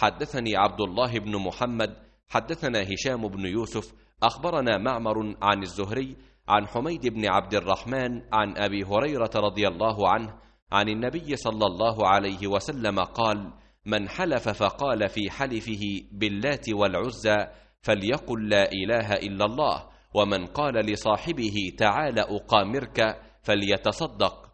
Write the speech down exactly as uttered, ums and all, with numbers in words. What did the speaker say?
حدثني عبد الله بن محمد حدثنا هشام بن يوسف أخبرنا معمر عن الزهري عن حميد بن عبد الرحمن عن أبي هريرة رضي الله عنه عن النبي صلى الله عليه وسلم قال: من حلف فقال في حلفه باللات والعزى فليقل لا إله إلا الله، ومن قال لصاحبه تعال أقامرك فليتصدق،